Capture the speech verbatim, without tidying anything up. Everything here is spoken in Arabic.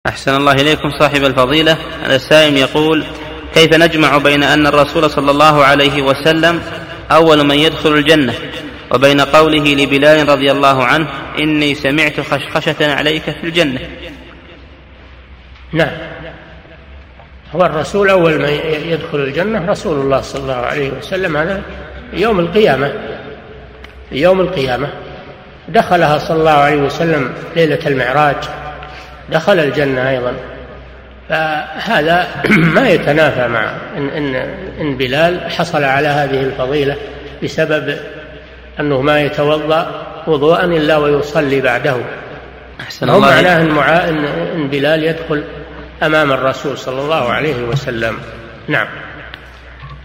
أحسن الله إليكم صاحب الفضيلة. السائل يقول: كيف نجمع بين أن الرسول صلى الله عليه وسلم أول من يدخل الجنة وبين قوله لبلال رضي الله عنه: إني سمعت خشخشة عليك في الجنة؟ نعم، هو الرسول أول من يدخل الجنة رسول الله صلى الله عليه وسلم. هذا يوم القيامة، يوم القيامة دخلها صلى الله عليه وسلم ليلة المعراج، دخل الجنة أيضا. فهذا ما يتنافى مع إن, إن, إن بلال حصل على هذه الفضيلة بسبب أنه ما يتوضأ وضوءا إلا ويصلي بعده. هو معناه إن, إن بلال يدخل أمام الرسول صلى الله عليه وسلم. نعم.